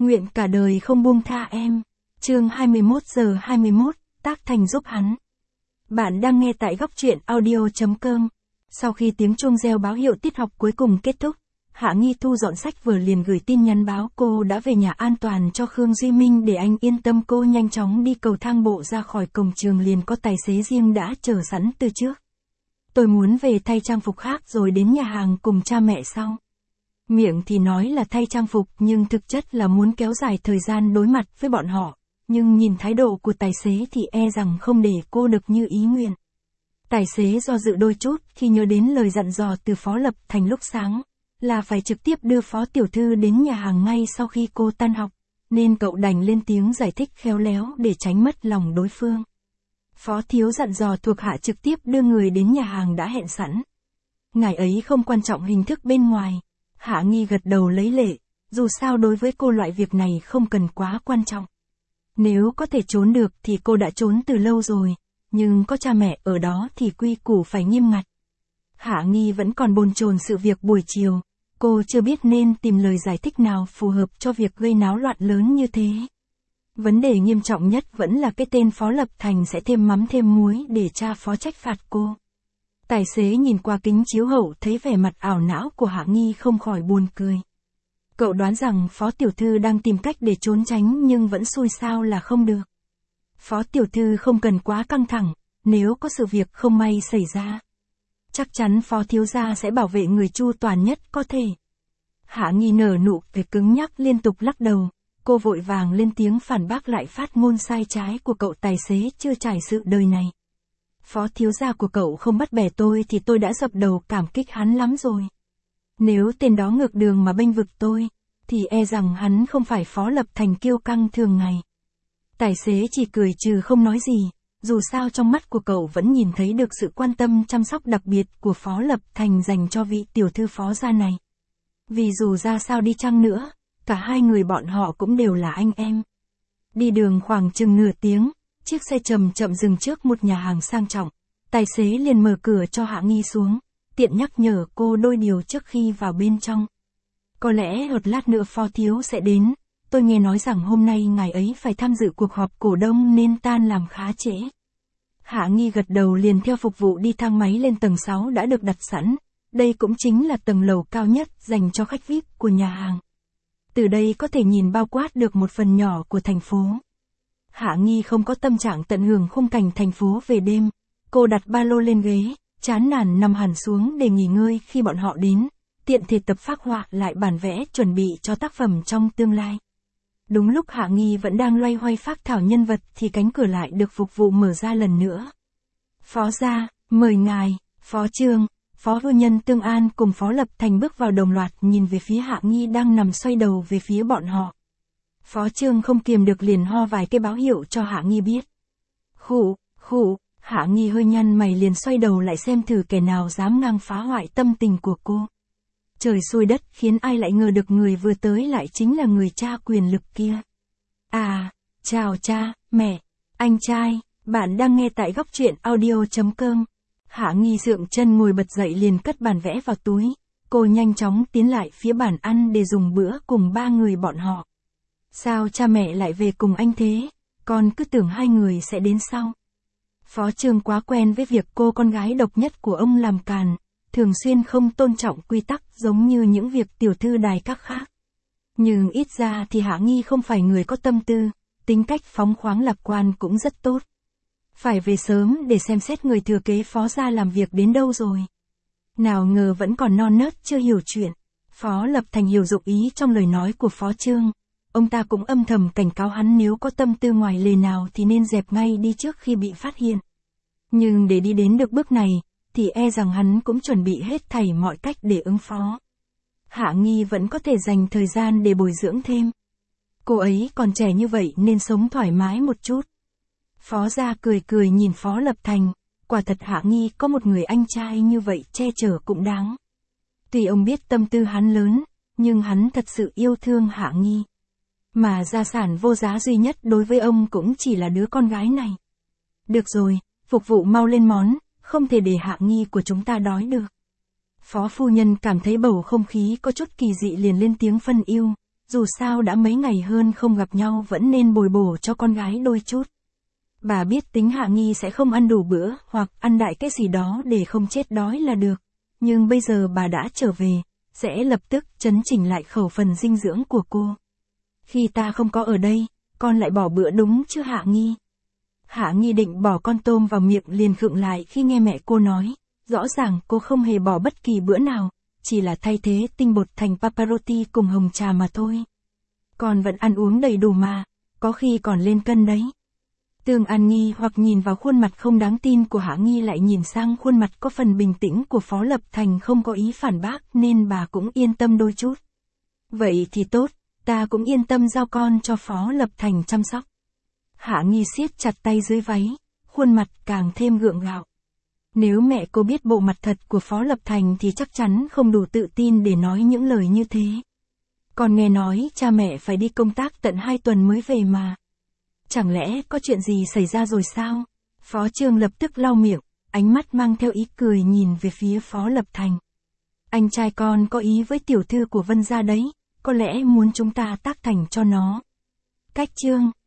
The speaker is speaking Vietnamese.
nguyện cả đời không buông tha em. Chương 21:21, tác thành giúp hắn. Bạn đang nghe tại góc truyện audio.com. Sau khi tiếng chuông reo báo hiệu tiết học cuối cùng kết thúc, Hạ Nghi thu dọn sách vở liền gửi tin nhắn báo cô đã về nhà an toàn cho Khương Duy Minh để anh yên tâm. Cô nhanh chóng đi cầu thang bộ ra khỏi cổng trường, liền có tài xế riêng đã chờ sẵn từ trước. Tôi muốn về thay trang phục khác rồi đến nhà hàng cùng cha mẹ sau. Miệng thì nói là thay trang phục nhưng thực chất là muốn kéo dài thời gian đối mặt với bọn họ, nhưng nhìn thái độ của tài xế thì e rằng không để cô được như ý nguyện. Tài xế do dự đôi chút khi nhớ đến lời dặn dò từ Phó Lập Thành lúc sáng, là phải trực tiếp đưa Phó Tiểu Thư đến nhà hàng ngay sau khi cô tan học, nên cậu đành lên tiếng giải thích khéo léo để tránh mất lòng đối phương. Phó thiếu dặn dò thuộc hạ trực tiếp đưa người đến nhà hàng đã hẹn sẵn. Ngài ấy không quan trọng hình thức bên ngoài. Hạ Nghi gật đầu lấy lệ, dù sao đối với cô loại việc này không cần quá quan trọng. Nếu có thể trốn được thì cô đã trốn từ lâu rồi, nhưng có cha mẹ ở đó thì quy củ phải nghiêm ngặt. Hạ Nghi vẫn còn bồn chồn sự việc buổi chiều, cô chưa biết nên tìm lời giải thích nào phù hợp cho việc gây náo loạn lớn như thế. Vấn đề nghiêm trọng nhất vẫn là cái tên Phó Lập Thành sẽ thêm mắm thêm muối để cha Phó trách phạt cô. Tài xế nhìn qua kính chiếu hậu thấy vẻ mặt ảo não của Hạ Nghi không khỏi buồn cười. Cậu đoán rằng Phó Tiểu Thư đang tìm cách để trốn tránh nhưng vẫn xui sao là không được. Phó Tiểu Thư không cần quá căng thẳng, nếu có sự việc không may xảy ra, chắc chắn Phó Thiếu Gia sẽ bảo vệ người chu toàn nhất có thể. Hạ Nghi nở nụ cười cứng nhắc liên tục lắc đầu, cô vội vàng lên tiếng phản bác lại phát ngôn sai trái của cậu tài xế chưa trải sự đời này. Phó Thiếu Gia của cậu không bắt bẻ tôi thì tôi đã dập đầu cảm kích hắn lắm rồi. Nếu tên đó ngược đường mà bênh vực tôi, thì e rằng hắn không phải Phó Lập Thành kiêu căng thường ngày. Tài xế chỉ cười trừ không nói gì, dù sao trong mắt của cậu vẫn nhìn thấy được sự quan tâm chăm sóc đặc biệt của Phó Lập Thành dành cho vị tiểu thư Phó gia này. Vì dù ra sao đi chăng nữa, cả hai người bọn họ cũng đều là anh em. Đi đường khoảng chừng nửa tiếng, chiếc xe chậm chậm dừng trước một nhà hàng sang trọng. Tài xế liền mở cửa cho Hạ Nghi xuống, tiện nhắc nhở cô đôi điều trước khi vào bên trong. Có lẽ một lát nữa Phó Thiếu sẽ đến, tôi nghe nói rằng hôm nay ngài ấy phải tham dự cuộc họp cổ đông nên tan làm khá trễ. Hạ Nghi gật đầu liền theo phục vụ đi thang máy lên tầng 6 đã được đặt sẵn, đây cũng chính là tầng lầu cao nhất dành cho khách VIP của nhà hàng. Từ đây có thể nhìn bao quát được một phần nhỏ của thành phố. Hạ Nghi không có tâm trạng tận hưởng khung cảnh thành phố về đêm, cô đặt ba lô lên ghế, chán nản nằm hẳn xuống để nghỉ ngơi khi bọn họ đến, tiện thể tập phác họa lại bản vẽ chuẩn bị cho tác phẩm trong tương lai. Đúng lúc Hạ Nghi vẫn đang loay hoay phác thảo nhân vật thì cánh cửa lại được phục vụ mở ra lần nữa. Phó gia, mời ngài. Phó Trương, Phó Phu Nhân Tương An cùng Phó Lập Thành bước vào đồng loạt nhìn về phía Hạ Nghi đang nằm xoay đầu về phía bọn họ. Phó Trương không kiềm được liền ho vài cái báo hiệu cho Hạ Nghi biết. Khụ, Hạ Nghi hơi nhăn mày liền xoay đầu lại xem thử kẻ nào dám ngang phá hoại tâm tình của cô. Trời xui đất khiến ai lại ngờ được người vừa tới lại chính là người cha quyền lực kia. À, chào cha, mẹ, anh trai, bạn đang nghe tại góc truyện audio.com. Hạ Nghi dượng chân ngồi bật dậy liền cất bản vẽ vào túi, cô nhanh chóng tiến lại phía bàn ăn để dùng bữa cùng ba người bọn họ. Sao cha mẹ lại về cùng anh thế, con cứ tưởng hai người sẽ đến sau. Phó Trương quá quen với việc cô con gái độc nhất của ông làm càn, thường xuyên không tôn trọng quy tắc giống như những việc tiểu thư đài các khác. Nhưng ít ra thì Hạ Nghi không phải người có tâm tư, tính cách phóng khoáng lạc quan cũng rất tốt. Phải về sớm để xem xét người thừa kế Phó gia làm việc đến đâu rồi. Nào ngờ vẫn còn non nớt chưa hiểu chuyện. Phó Lập Thành hiểu dụng ý trong lời nói của Phó Trương. Ông ta cũng âm thầm cảnh cáo hắn nếu có tâm tư ngoài lề nào thì nên dẹp ngay đi trước khi bị phát hiện. Nhưng để đi đến được bước này, thì e rằng hắn cũng chuẩn bị hết thảy mọi cách để ứng phó. Hạ Nghi vẫn có thể dành thời gian để bồi dưỡng thêm. Cô ấy còn trẻ như vậy nên sống thoải mái một chút. Phó gia cười cười nhìn Phó Lập Thành, quả thật Hạ Nghi có một người anh trai như vậy che chở cũng đáng. Tuy ông biết tâm tư hắn lớn, nhưng hắn thật sự yêu thương Hạ Nghi. Mà gia sản vô giá duy nhất đối với ông cũng chỉ là đứa con gái này. Được rồi, phục vụ mau lên món, không thể để Hạ Nghi của chúng ta đói được. Phó phu nhân cảm thấy bầu không khí có chút kỳ dị liền lên tiếng phân ưu, Dù sao đã mấy ngày hơn không gặp nhau vẫn nên bồi bổ cho con gái đôi chút. Bà biết tính Hạ Nghi sẽ không ăn đủ bữa hoặc ăn đại cái gì đó để không chết đói là được. Nhưng bây giờ bà đã trở về, sẽ lập tức chấn chỉnh lại khẩu phần dinh dưỡng của cô. Khi ta không có ở đây, con lại bỏ bữa đúng chứ Hạ Nghi? Hạ Nghi định bỏ con tôm vào miệng liền khựng lại khi nghe mẹ cô nói. Rõ ràng cô không hề bỏ bất kỳ bữa nào, chỉ là thay thế tinh bột thành paparotti cùng hồng trà mà thôi. Con vẫn ăn uống đầy đủ mà, có khi còn lên cân đấy. Tương An nghi hoặc nhìn vào khuôn mặt không đáng tin của Hạ Nghi lại nhìn sang khuôn mặt có phần bình tĩnh của Phó Lập Thành không có ý phản bác nên bà cũng yên tâm đôi chút. Vậy thì tốt, ta cũng yên tâm giao con cho Phó Lập Thành chăm sóc. Hạ Nghi siết chặt tay dưới váy, khuôn mặt càng thêm gượng gạo. Nếu mẹ cô biết bộ mặt thật của Phó Lập Thành thì chắc chắn không đủ tự tin để nói những lời như thế. Còn nghe nói cha mẹ phải đi công tác tận 2 tuần mới về mà. Chẳng lẽ có chuyện gì xảy ra rồi sao? Phó Trương lập tức lau miệng, ánh mắt mang theo ý cười nhìn về phía Phó Lập Thành. Anh trai con có ý với tiểu thư của Vân gia đấy, có lẽ muốn chúng ta tác thành cho nó. Cách Trương.